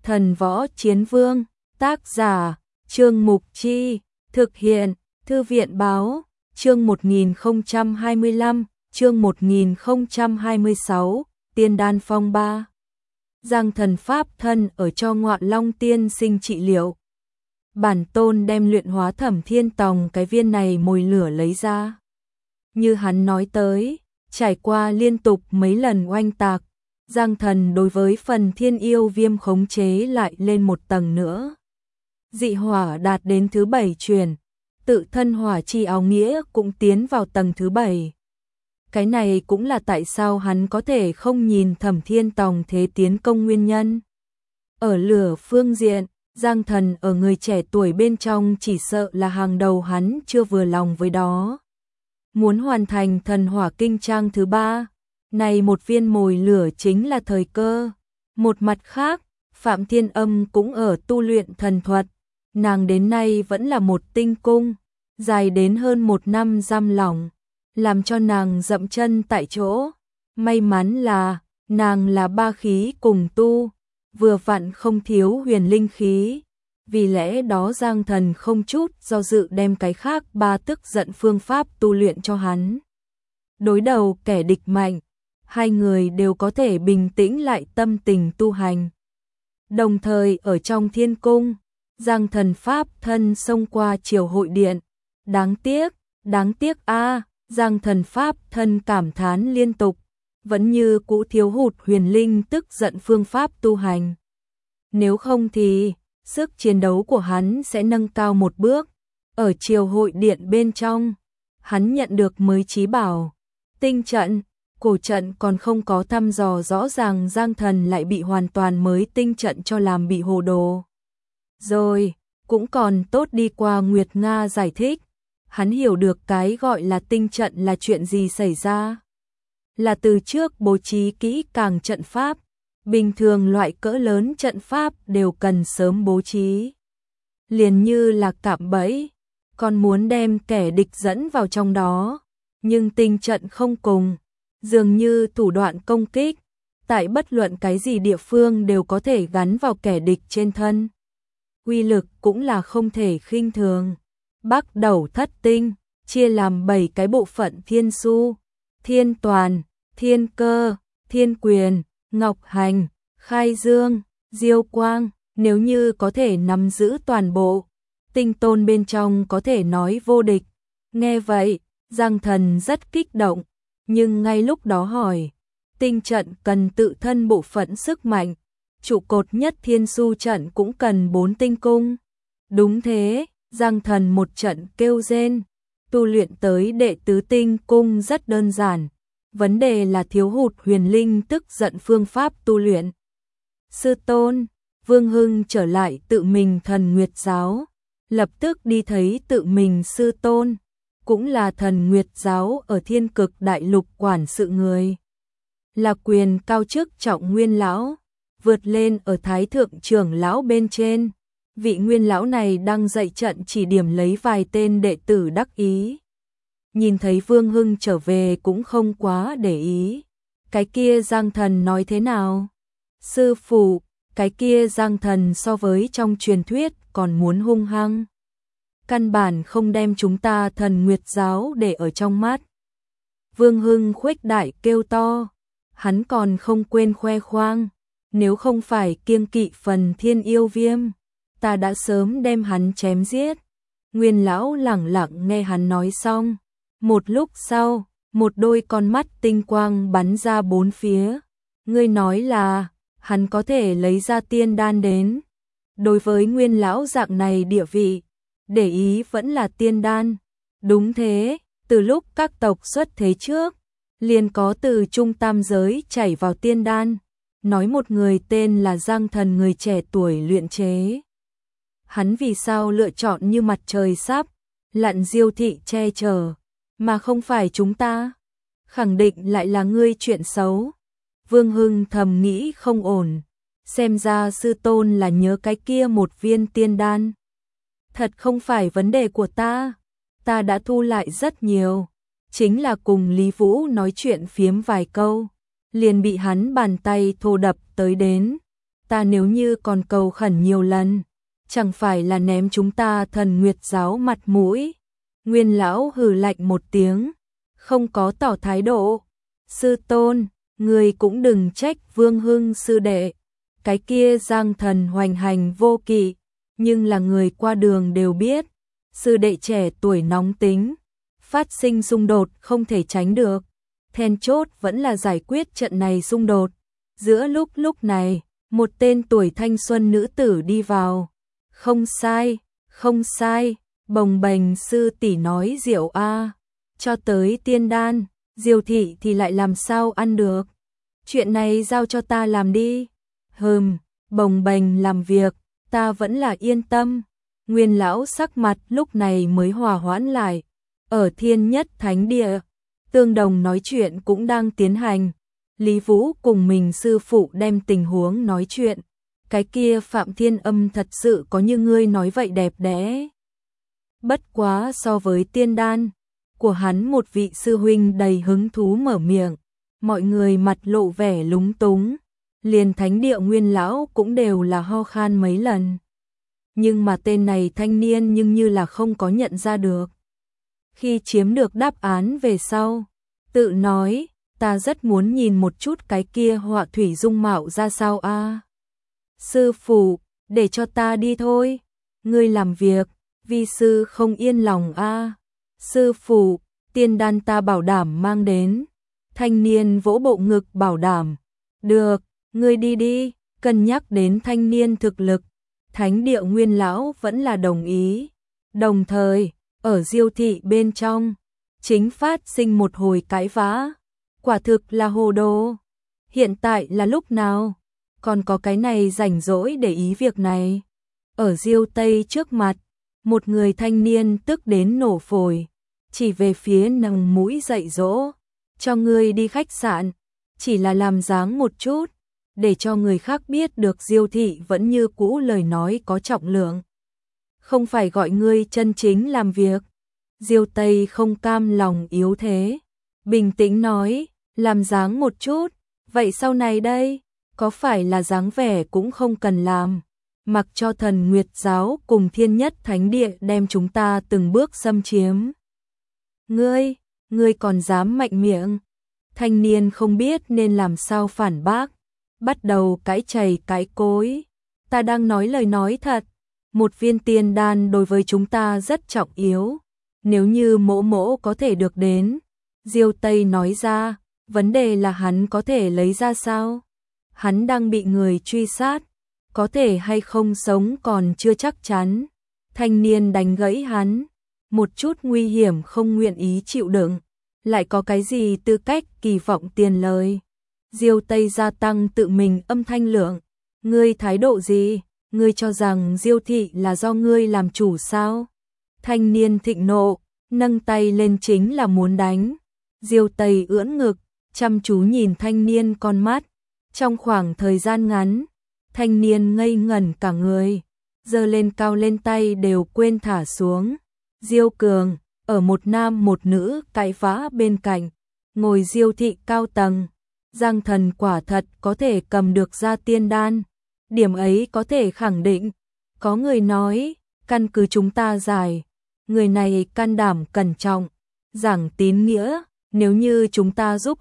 Thần Võ Chiến Vương, tác giả, Trương Mục Chi, thực hiện, Thư viện Báo, chương 1025, chương 1026, Tiên Đan Phong 3. Giang thần pháp thân ở cho Ngọa Long tiên sinh trị liệu. Bản tôn đem luyện hóa Thẩm Thiên Tòng cái viên này mồi lửa lấy ra. Như hắn nói tới, trải qua liên tục mấy lần oanh tạc, Giang thần đối với phần thiên yêu viêm khống chế lại lên một tầng nữa. Dị hỏa đạt đến thứ 7 truyền, tự thân hỏa chi áo nghĩa cũng tiến vào tầng thứ 7. Cái này cũng là tại sao hắn có thể không nhìn Thẩm Thiên Tòng thế tiến công nguyên nhân. Ở lửa phương diện, Giang thần ở người trẻ tuổi bên trong chỉ sợ là hàng đầu, hắn chưa vừa lòng với đó. Muốn hoàn thành thần hỏa kinh trang thứ 3, này một viên mồi lửa chính là thời cơ. Một mặt khác, Phạm Thiên Âm cũng ở tu luyện thần thuật, nàng đến nay vẫn là một tinh cung, dài đến hơn 1 năm giam lỏng, làm cho nàng dậm chân tại chỗ. May mắn là, nàng là ba khí cùng tu, vừa vặn không thiếu huyền linh khí, vì lẽ đó Giang thần không chút do dự đem cái khác 3 tức giận phương pháp tu luyện cho hắn. Đối đầu kẻ địch mạnh, hai người đều có thể bình tĩnh lại tâm tình tu hành. Đồng thời ở trong thiên cung, Giang thần pháp thân xông qua triều hội điện. Đáng tiếc a, Giang thần pháp thân cảm thán liên tục, vẫn như cũ thiếu hụt huyền linh tức giận phương pháp tu hành. Nếu không thì, sức chiến đấu của hắn sẽ nâng cao một bước. Ở triều hội điện bên trong, hắn nhận được mới chí bảo, tinh trận, cổ trận còn không có thăm dò rõ ràng, Giang thần lại bị hoàn toàn mới tinh trận cho làm bị hồ đồ. Rồi, cũng còn tốt đi qua Nguyệt Nga giải thích, hắn hiểu được cái gọi là tinh trận là chuyện gì xảy ra. Là từ trước bố trí kỹ càng trận pháp, bình thường loại cỡ lớn trận pháp đều cần sớm bố trí. Liền như là cạm bẫy, còn muốn đem kẻ địch dẫn vào trong đó, nhưng tinh trận không cùng, dường như thủ đoạn công kích, tại bất luận cái gì địa phương đều có thể gắn vào kẻ địch trên thân. Uy lực cũng là không thể khinh thường. Bắc Đầu Thất Tinh, chia làm 7 cái bộ phận: Thiên Su, Thiên Toàn, Thiên Cơ, Thiên Quyền, Ngọc Hành, Khai Dương, Diêu Quang. Nếu như có thể nắm giữ toàn bộ, tinh tôn bên trong có thể nói vô địch. Nghe vậy, Giang thần rất kích động, nhưng ngay lúc đó hỏi, tinh trận cần tự thân bộ phận sức mạnh, trụ cột nhất Thiên Su trận cũng cần 4 tinh cung. Đúng thế, Giang thần một trận kêu rên, tu luyện tới đệ tứ tinh cung rất đơn giản, vấn đề là thiếu hụt huyền linh tức giận phương pháp tu luyện. Sư tôn, Vương Hưng trở lại tự mình Thần Nguyệt giáo, lập tức đi thấy tự mình sư tôn, cũng là Thần Nguyệt giáo ở Thiên Cực Đại Lục quản sự người. Là quyền cao chức trọng nguyên lão, vượt lên ở Thái thượng trưởng lão bên trên. Vị nguyên lão này đang dạy trận chỉ điểm lấy vài tên đệ tử đắc ý. Nhìn thấy Vương Hưng trở về cũng không quá để ý. Cái kia Giang thần nói thế nào? Sư phụ, cái kia Giang thần so với trong truyền thuyết còn muốn hung hăng. Căn bản không đem chúng ta Thần Nguyệt giáo để ở trong mắt. Vương Hưng khuếch đại kêu to. Hắn còn không quên khoe khoang. Nếu không phải kiêng kỵ phần thiên yêu viêm, ta đã sớm đem hắn chém giết. Nguyên lão lẳng lặng nghe hắn nói xong. Một lúc sau, một đôi con mắt tinh quang bắn ra bốn phía. Ngươi nói là, hắn có thể lấy ra tiên đan đến. Đối với nguyên lão dạng này địa vị, để ý vẫn là tiên đan. Đúng thế, từ lúc các tộc xuất thế trước, liền có từ trung tam giới chảy vào tiên đan. Nói một người tên là Giang thần, người trẻ tuổi luyện chế. Hắn vì sao lựa chọn như mặt trời sắp lặn Diêu thị che chở, mà không phải chúng ta? Khẳng định lại là ngươi chuyện xấu. Vương Hưng thầm nghĩ không ổn, xem ra sư tôn là nhớ cái kia một viên tiên đan. Thật không phải vấn đề của ta đã thu lại rất nhiều, chính là cùng Lý Vũ nói chuyện phiếm vài câu, liền bị hắn bàn tay thô đập tới đến. ta nếu như còn cầu khẩn nhiều lần, chẳng phải là ném chúng ta Thần Nguyệt giáo mặt mũi. Nguyên lão hừ lạnh một tiếng, không có tỏ thái độ. Sư tôn, người cũng đừng trách Vương Hưng sư đệ. Cái kia Giang Thần hoành hành vô kỵ, nhưng là người qua đường đều biết. Sư đệ trẻ tuổi nóng tính, phát sinh xung đột không thể tránh được. Then chốt vẫn là giải quyết trận này xung đột. Giữa lúc này, một tên tuổi thanh xuân nữ tử đi vào. Không sai, không sai, bồng bềnh sư tỷ nói rượu a, cho tới tiên đan, Diêu thị thì lại làm sao ăn được. Chuyện này giao cho ta làm đi. Bồng bềnh làm việc, ta vẫn là yên tâm. Nguyên lão sắc mặt lúc này mới hòa hoãn lại. Ở Thiên Nhất Thánh Địa, tương đồng nói chuyện cũng đang tiến hành. Lý Vũ cùng mình sư phụ đem tình huống nói chuyện. Cái kia Phạm Thiên Âm thật sự có như ngươi nói vậy đẹp đẽ. Bất quá so với tiên đan của hắn, một vị sư huynh đầy hứng thú mở miệng. Mọi người mặt lộ vẻ lúng túng. Liền thánh địa Nguyên lão cũng đều là ho khan mấy lần. Nhưng mà tên này thanh niên nhưng như là không có nhận ra được. Khi chiếm được đáp án về sau, tự nói, ta rất muốn nhìn một chút cái kia họa thủy dung mạo ra sao a. Sư phụ, để cho ta đi thôi. Ngươi làm việc, vi sư không yên lòng a. Sư phụ, tiên đan ta bảo đảm mang đến. Thanh niên vỗ bộ ngực bảo đảm. Được, ngươi đi đi. Cân nhắc đến thanh niên thực lực, thánh địa Nguyên lão vẫn là đồng ý. Đồng thời, ở Diêu thị bên trong, chính phát sinh một hồi cãi vã. Quả thực là hồ đồ. Hiện tại là lúc nào? Còn có cái này rảnh rỗi để ý việc này. Ở Diêu Tây trước mặt, một người thanh niên tức đến nổ phổi, chỉ về phía nằng mũi dạy dỗ. Cho ngươi đi khách sạn, chỉ là làm dáng một chút, để cho người khác biết được Diêu thị vẫn như cũ lời nói có trọng lượng. Không phải gọi ngươi chân chính làm việc. Diêu Tây không cam lòng yếu thế, bình tĩnh nói, làm dáng một chút, vậy sau này đây, có phải là dáng vẻ cũng không cần làm, mặc cho Thần Nguyệt giáo cùng Thiên Nhất Thánh Địa đem chúng ta từng bước xâm chiếm. Ngươi còn dám mạnh miệng. Thanh niên không biết nên làm sao phản bác, bắt đầu cãi chày cãi cối. Ta đang nói lời nói thật, một viên tiên đan đối với chúng ta rất trọng yếu. Nếu như mỗ mỗ có thể được đến, Diêu Tây nói ra, vấn đề là hắn có thể lấy ra sao? Hắn đang bị người truy sát, có thể hay không sống còn chưa chắc chắn. Thanh niên đánh gãy hắn, một chút nguy hiểm không nguyện ý chịu đựng, lại có cái gì tư cách kỳ vọng tiền lời. Diêu Tây gia tăng tự mình âm thanh lượng, ngươi thái độ gì? Ngươi cho rằng Diêu thị là do ngươi làm chủ sao? Thanh niên thịnh nộ, nâng tay lên chính là muốn đánh. Diêu Tây ưỡn ngực, chăm chú nhìn thanh niên con mắt. Trong khoảng thời gian ngắn, thanh niên ngây ngẩn cả người, giơ lên cao lên tay đều quên thả xuống. Diêu Cường, ở một nam một nữ cãi vã bên cạnh, ngồi Diêu thị cao tầng. Giang Thần quả thật có thể cầm được ra tiên đan, điểm ấy có thể khẳng định. Có người nói, căn cứ chúng ta giải, người này can đảm cẩn trọng, giảng tín nghĩa, nếu như chúng ta giúp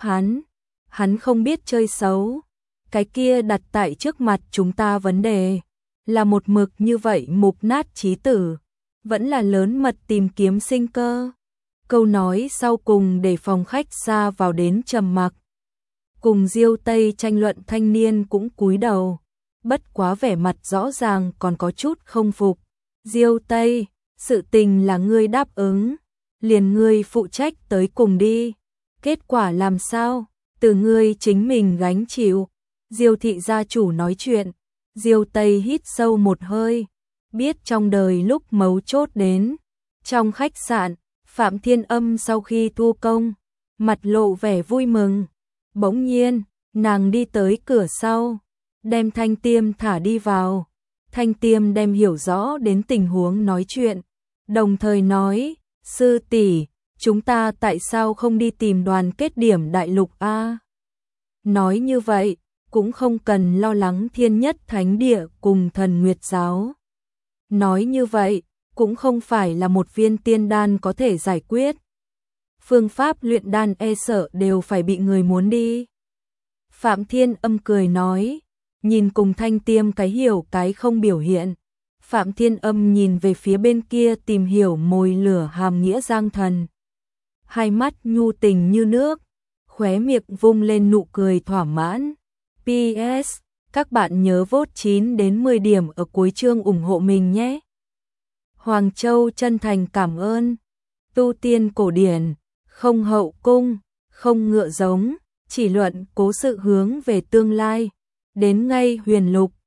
hắn không biết chơi xấu. Cái kia đặt tại trước mặt chúng ta vấn đề là một mực như vậy mục nát chí tử, vẫn là lớn mật tìm kiếm sinh cơ. Câu nói sau cùng để phòng khách xa vào đến trầm mặc. Cùng Diêu Tây tranh luận thanh niên cũng cúi đầu, bất quá vẻ mặt rõ ràng còn có chút không phục. Diêu Tây, sự tình là ngươi đáp ứng, liền ngươi phụ trách tới cùng đi. Kết quả làm sao, từ ngươi chính mình gánh chịu. Diêu thị gia chủ nói chuyện, Diêu Tây hít sâu một hơi, biết trong đời lúc mấu chốt đến. Trong khách sạn, Phạm Thiên Âm sau khi thu công, mặt lộ vẻ vui mừng. Bỗng nhiên, nàng đi tới cửa sau, đem Thanh Tiêm thả đi vào. Thanh Tiêm đem hiểu rõ đến tình huống nói chuyện, đồng thời nói, sư tỷ, chúng ta tại sao không đi tìm đoàn kết điểm đại lục a? Nói như vậy, cũng không cần lo lắng Thiên Nhất Thánh Địa cùng Thần Nguyệt Giáo. Nói như vậy, cũng không phải là một viên tiên đan có thể giải quyết. Phương pháp luyện đan e sợ đều phải bị người muốn đi. Phạm Thiên Âm cười nói, nhìn cùng Thanh Tiêm cái hiểu cái không biểu hiện. Phạm Thiên Âm nhìn về phía bên kia tìm hiểu mồi lửa hàm nghĩa Giang Thần. Hai mắt nhu tình như nước, khóe miệng vung lên nụ cười thỏa mãn. PS, các bạn nhớ vote 9 đến 10 điểm ở cuối chương ủng hộ mình nhé. Hoàng Châu chân thành cảm ơn. Tu tiên cổ điển, không hậu cung, không ngựa giống, chỉ luận cố sự hướng về tương lai. Đến ngay huyền lục,